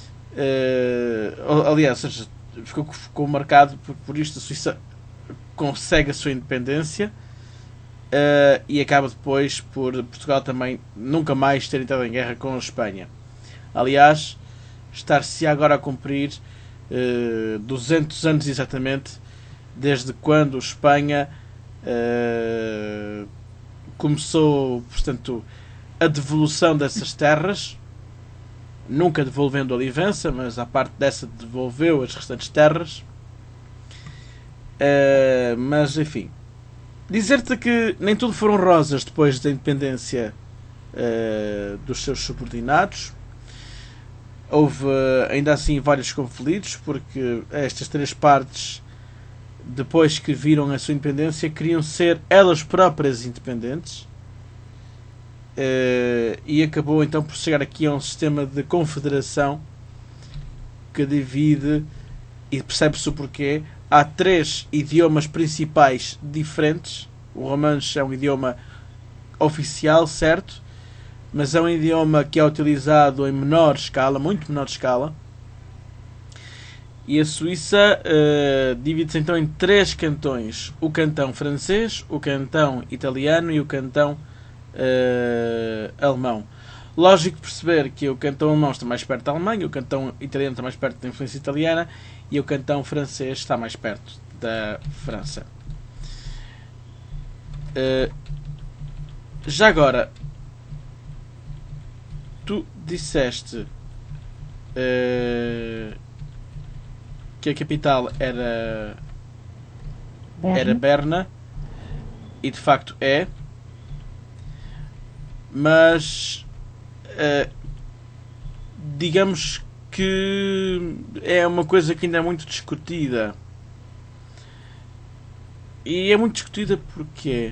uh, aliás, ou seja, ficou, ficou marcado por, por isto. A Suíça consegue a sua independência uh, e acaba depois por Portugal também nunca mais ter entrado em guerra com a Espanha. Aliás, estar-se agora a cumprir uh, duzentos anos exatamente desde quando a Espanha uh, começou, portanto, a devolução dessas terras, nunca devolvendo a Olivença, mas a parte dessa devolveu as restantes terras. Uh, mas enfim, dizer-te que nem tudo foram rosas depois da independência uh, dos seus subordinados. Houve uh, ainda assim vários conflitos, porque estas três partes, depois que viram a sua independência, queriam ser elas próprias independentes, uh, e acabou então por chegar aqui a um sistema de confederação que divide, e percebe-se o porquê. Há três idiomas principais diferentes. O romanche é um idioma oficial, certo? Mas é um idioma que é utilizado em menor escala, muito menor escala. E a Suíça uh, divide-se então em três cantões. O cantão francês, o cantão italiano e o cantão uh, alemão. Lógico de perceber que o cantão alemão está mais perto da Alemanha, o cantão italiano está mais perto da influência italiana e o cantão francês está mais perto da França. Uh, já agora, tu disseste uh, que a capital era Berna. era Berna, e de facto é, mas uh, digamos que é uma coisa que ainda é muito discutida. E é muito discutida porque,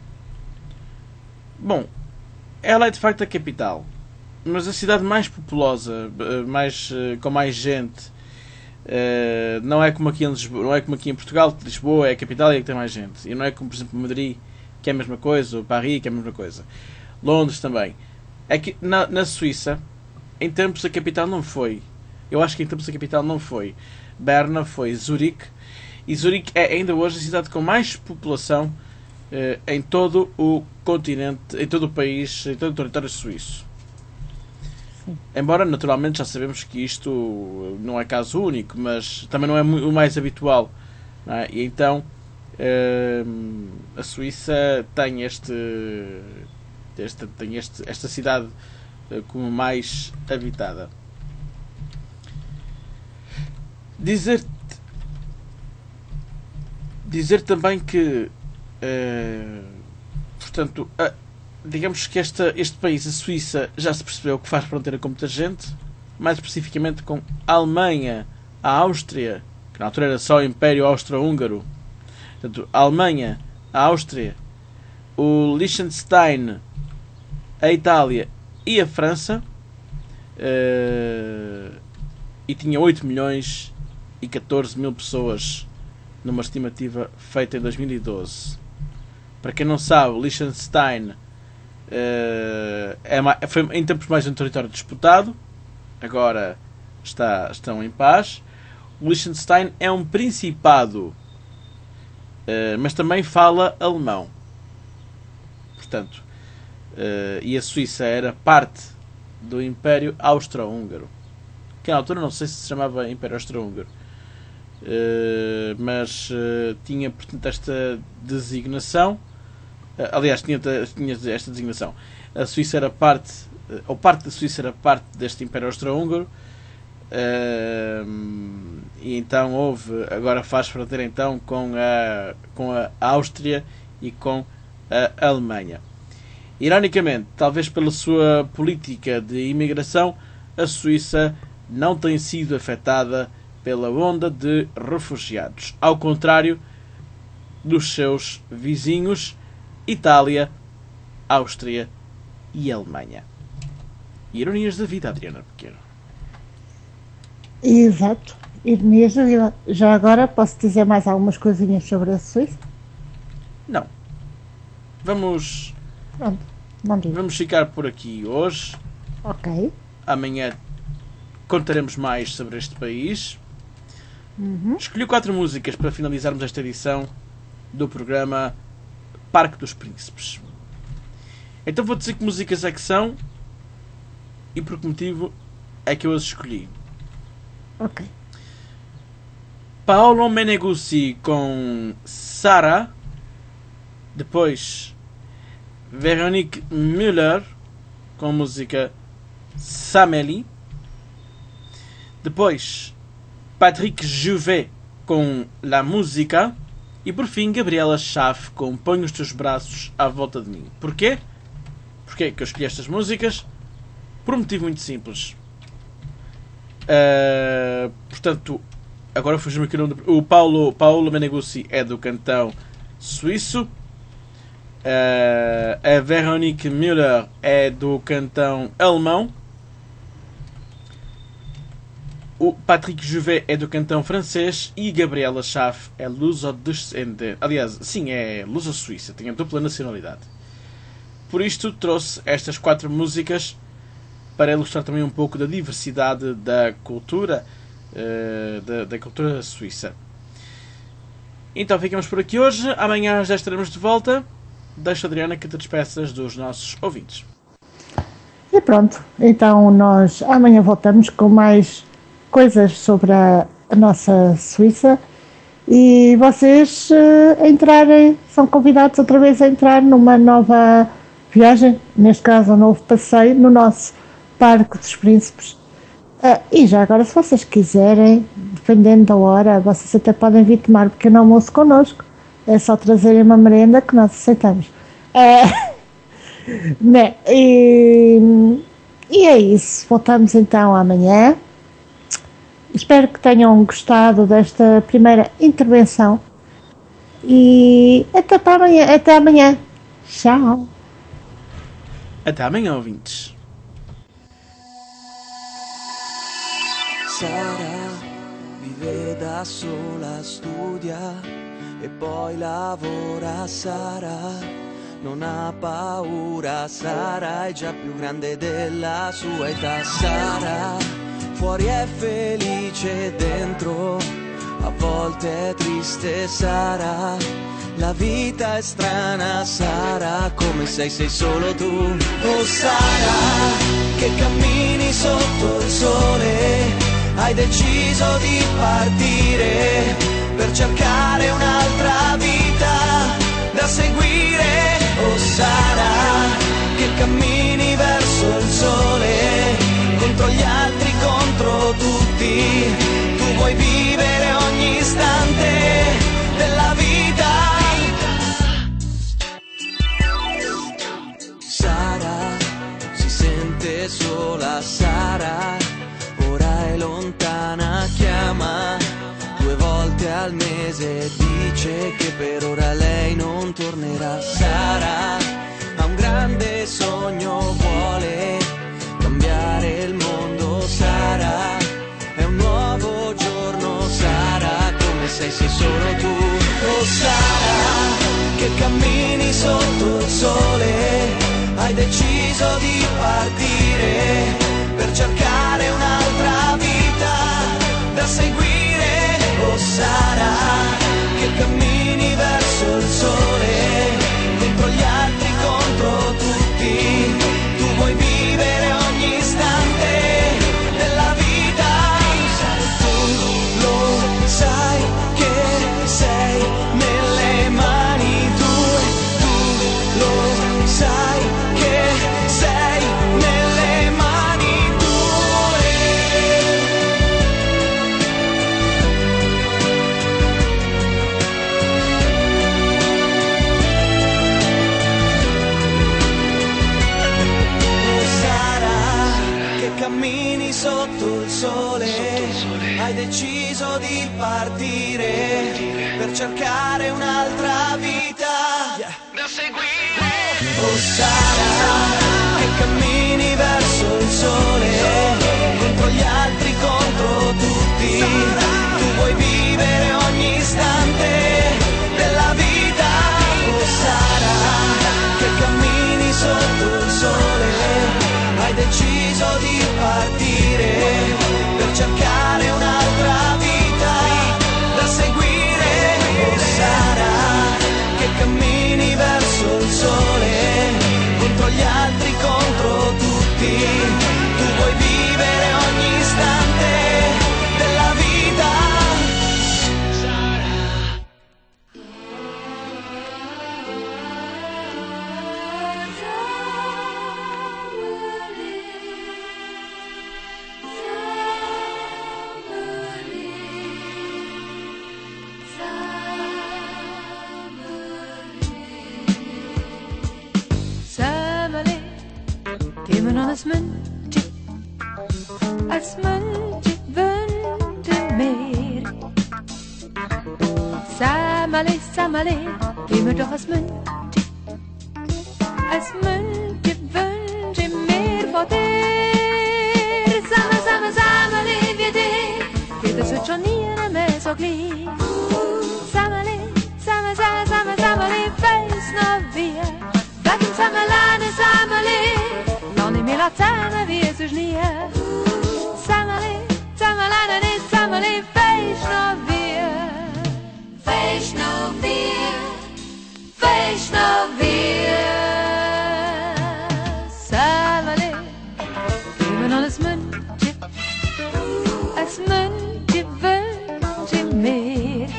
bom, ela é de facto a capital, mas a cidade mais populosa, mais, com mais gente, não é como aqui em Lisboa, não é como aqui em Portugal, que Lisboa é a capital e é que tem mais gente. E não é como, por exemplo, Madrid, que é a mesma coisa, ou Paris, que é a mesma coisa. Londres também. É que na, na Suíça, em tempos a capital não foi. Eu acho que em tempos a capital não foi. Berna foi Zurique. E Zurique é ainda hoje a cidade com mais população eh, em todo o continente, em todo o país, em todo o território suíço. Sim. Embora, naturalmente, já sabemos que isto não é caso único, mas também não é o mais habitual. Não é? E então, eh, a Suíça tem este, este, tem este esta cidade eh, como mais habitada. Dizer Dizer também que, uh, portanto, uh, digamos que esta, este país, a Suíça, já se percebeu que faz fronteira com muita gente, mais especificamente com a Alemanha, a Áustria, que na altura era só o Império Austro-Húngaro, portanto, a Alemanha, a Áustria, o Liechtenstein, a Itália e a França, uh, e tinha oito milhões e catorze mil pessoas numa estimativa feita em dois mil e doze. Para quem não sabe, Liechtenstein uh, é mais, foi em tempos mais um território disputado, agora está, estão em paz. O Liechtenstein é um principado, uh, mas também fala alemão. Portanto, uh, e a Suíça era parte do Império Austro-Húngaro, que na altura não sei se se chamava Império Austro-Húngaro. Uh, mas uh, tinha, portanto, esta designação. Uh, aliás, tinha, tinha esta designação. A Suíça era parte, uh, ou parte da Suíça era parte deste Império Austro-Húngaro. Uh, e então houve, agora faz fronteira então com a, com a Áustria e com a Alemanha. Ironicamente, talvez pela sua política de imigração, a Suíça não tem sido afetada pela onda de refugiados, ao contrário dos seus vizinhos Itália, Áustria e Alemanha. Ironias da vida, Adriana Pequeno. Exato. Ironias da vida. Já agora posso dizer mais algumas coisinhas sobre a Suíça? Não. Vamos, Pronto, não digo. vamos ficar por aqui hoje. Ok. Amanhã contaremos mais sobre este país. Uhum. Escolhi quatro músicas para finalizarmos esta edição do programa Parque dos Príncipes. Então vou dizer que músicas é que são e por que motivo é que eu as escolhi. Ok. Paolo Meneguzzi com Sara. Depois Veronique Müller com a música Sameli. Depois Patrick Juvet com La Música. E por fim Gabriela Chafe com Põe os Teus Braços à Volta de Mim. Porquê? Porquê que eu escolhi estas músicas? Por um motivo muito simples. Uh, portanto, agora fugiu-me aqui o nome do... O Paulo, Paolo Meneguzzi é do cantão suíço. Uh, a Veronique Müller é do cantão alemão. O Patrick Juvet é do cantão francês e Gabriela Chafe é luso-descendente. Aliás, sim, é luso-suíça, tem a dupla nacionalidade. Por isto trouxe estas quatro músicas para ilustrar também um pouco da diversidade da cultura, uh, da, da cultura suíça. Então ficamos por aqui hoje. Amanhã já estaremos de volta. Deixa, Adriana, que te despeças dos nossos ouvintes. E pronto, então nós amanhã voltamos com mais coisas sobre a, a nossa Suíça e vocês uh, entrarem, são convidados outra vez a entrar numa nova viagem, neste caso um novo passeio, no nosso Parque dos Príncipes. Uh, e já agora, se vocês quiserem, dependendo da hora, vocês até podem vir tomar pequeno almoço connosco. É só trazerem uma merenda que nós aceitamos. Uh, né? e, e é isso. Voltamos então amanhã. Espero que tenham gostado desta primeira intervenção. E até para amanhã. Até amanhã. Tchau. Até amanhã, ouvintes. Sara vive da sola, studia e poi lavora. Sara non ha paura, Sara è già più grande della sua età. Sara fuori è felice, dentro a volte è triste. Sara, la vita è strana, Sara, come sei, sei solo tu. Oh Sara, che cammini sotto il sole, hai deciso di partire per cercare un'altra vita da seguire. Oh Sara, che cammini verso il sole, contro gli altri, contro tutti. Tu vuoi vivere ogni istante della vita. Sara si sente sola, Sara ora è lontana, chiama due volte al mese, dice che per ora lei non tornerà. Sara ha un grande sogno, vuole cambiare il mondo. Sara è un nuovo giorno, Sara, come sei, sei solo tu. Oh Sara, che cammini sotto il sole, hai deciso di partire per cercare un'altra vita da seguire. Oh Sara, che cammini verso il sole, contro gli altri, contro tutti. Tu vuoi vivere ogni istante della vita. Tu lo sai che sei nelle mani tue, tu lo sai che sei nelle mani tue. Oh Sara, che cammini sotto il sole, hai deciso di partire per cercare un'altra vita da seguire. Oh Sara, che cammini verso il sole, contro gli altri, contro tutti. Tu vuoi vivere ogni istante della vita. Oh Sara, che cammini sotto il sole, hai deciso di partire per cercare un'altra vita da seguire. Oh Sara, che cammini verso il sole, contro gli altri, contro tutti. Tu vuoi vivere ogni istante della vita. Samali, timmen aan het muntje, als muntje wunde meer. Samali, samali, timmen toch als muntje, als muntje wunde meer voor er. Sama, sama, samali, wie det, det er så tjonierna med så gli. Samali, sama, sama, sama, samali, fejsna vi er. Vakin samalane samale, lani mi latana vi är så gnia. Samale, samalane ne samale, fejsno vi är. Fejsno vi är, fejsno vi är. Samale, timmen aan es muntje, es muntje wunje meer.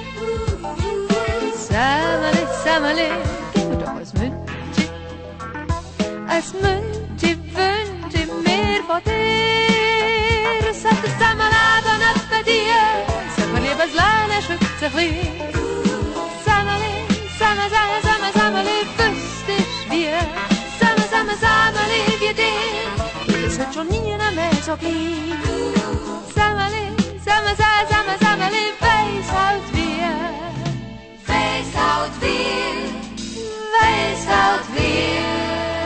Samale, samale, timmen toch es muntje. Als muntje wunje meer poter. Sätter samman alla nattpartier, sen får leva slana skjuter fler. Samali, samma, samma, samma, samali, fusters vi är. Samma, samma, samali, vi är det. Det är så nierna med så blir. Samali, samma, samma, samma, samali, face out vi är. Face out vi är. Face out vi är.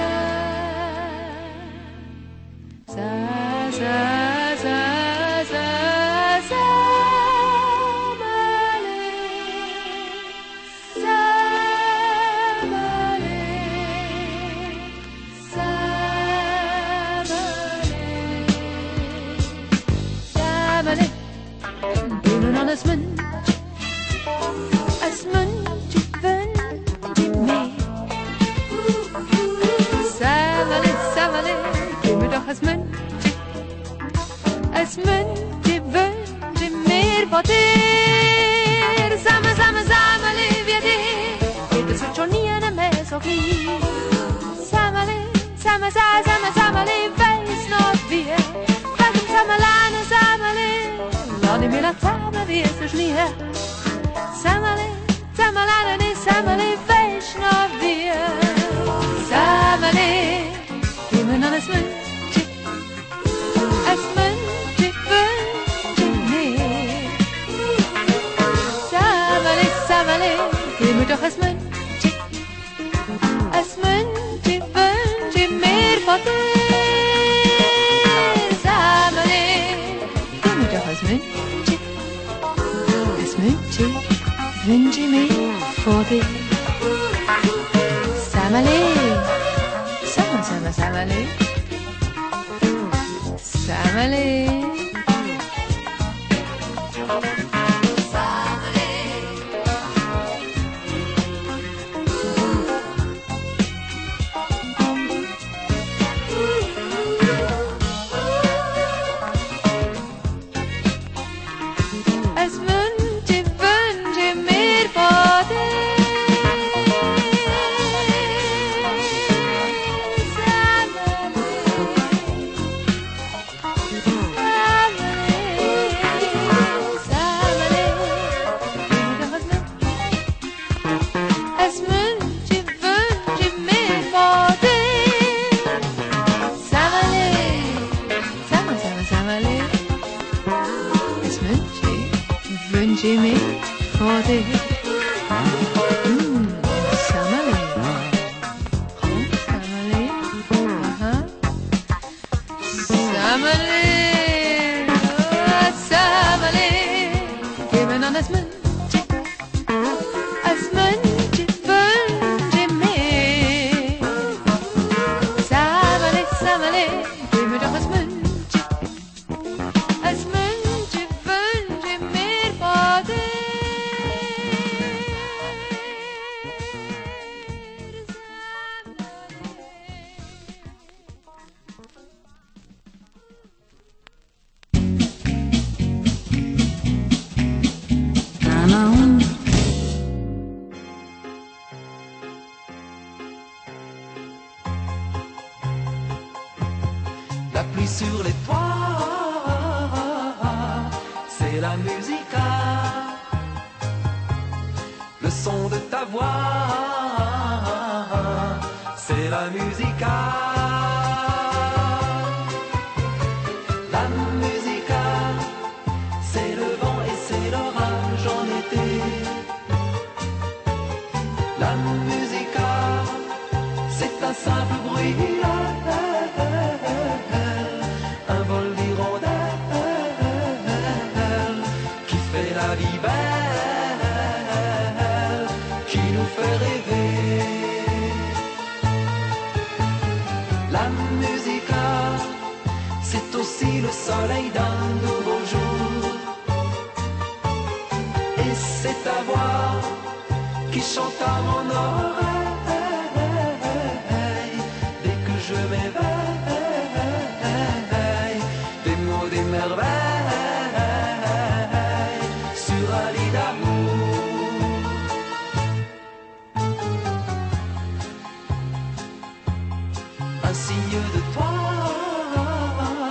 Sa, sa, sa, sa, samali, samali, samali, samali. Benen aan het munt, als muntje vuntje mee. Samali, samali, geef me toch als muntje, als muntje vuntje meer poter. Samen, samen, samen leef je dit, dit is wat Johnny en mij zo lief. Samali, samen, samen, samen, samen leef, wees nog weer. Laat hem samen laten, samen leef. Laat hem in de tafel weer zo schnier. Samali, samen laten, samen leef, wees nog weer. Samali, geef me dan eens muntje, als muntje vuntje meer. Samali, samali, geef me toch eens muntje, als muntje vuntje meer poter. Samali, geef me toch eens muntje, als muntje vuntje meer poter. Samali, sama, sama, samali, samali. Als muntje vuntje meer poter. Jimmy for the mm, Samali. Oh, Samali. Uh-huh. Samali. Oh, Samali. Give me on this muntje, as muntje vuntje meer. Samali, Samali. Give me toch eens muntje, as muntje vuntje meer poter. La pluie sur les toits, c'est la musica. Le son de ta voix, c'est la musica. La musica, c'est le vent et c'est l'orage en été. La musica, c'est un simple bruit. Un vol d'hirondelle qui fait la vie belle, qui nous fait rêver. La musica, c'est aussi le soleil d'un nouveau jour. Et c'est ta voix qui chante à mon oreille dès que je m'éveille. Des mots, des merveilles sur un lit d'amour. Un signe de toi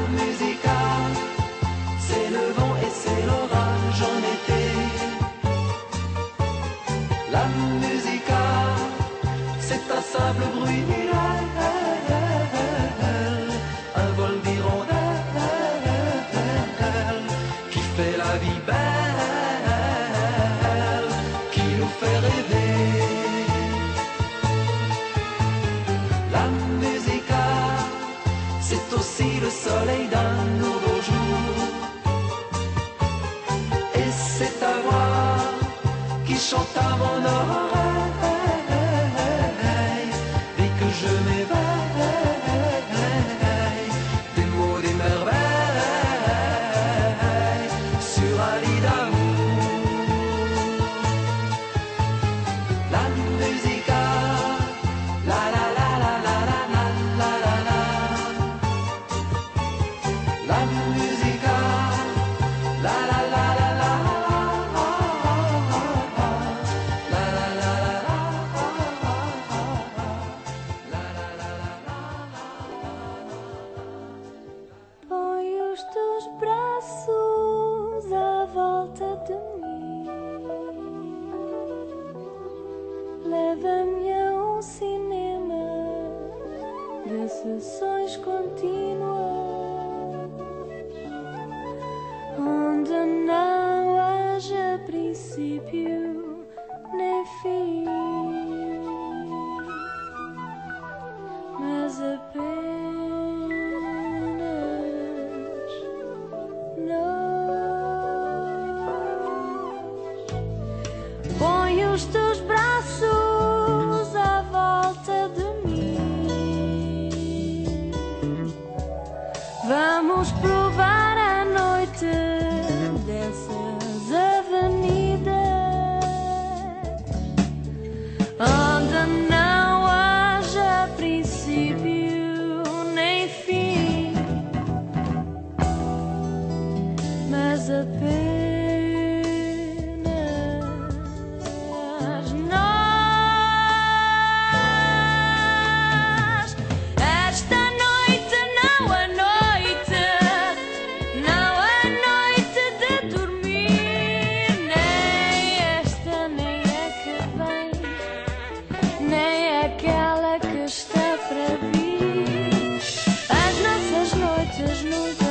musica, c'est le vent et c'est l'orage en été. La musica, c'est un simple bruit, un vol d'hirondelles qui fait la vie belle, qui nous fait rêver. La musica, c'est aussi le soleil d'un nouveau jour. Et c'est ta voix qui chante à mon oreille. Dès que je m'éveille, des mots, des merveilles sur un lit d'amour. La musica, la la la la la la la la la la. La musica, la la la la la la la la Põe os teus braços à volta de mim, leva-me a um cinema de sessões contínuas, onde não haja princípio nem fim, mas apenas nós. Põe os teus braços à volta de mim, vamos provar a noite dessas avenidas, onde não haja princípio nem fim, mas apenas nós. Esta noite não é noite, não é noite de dormir, nem esta, nem a que vem, nem aquela que está para vir. As nossas noites no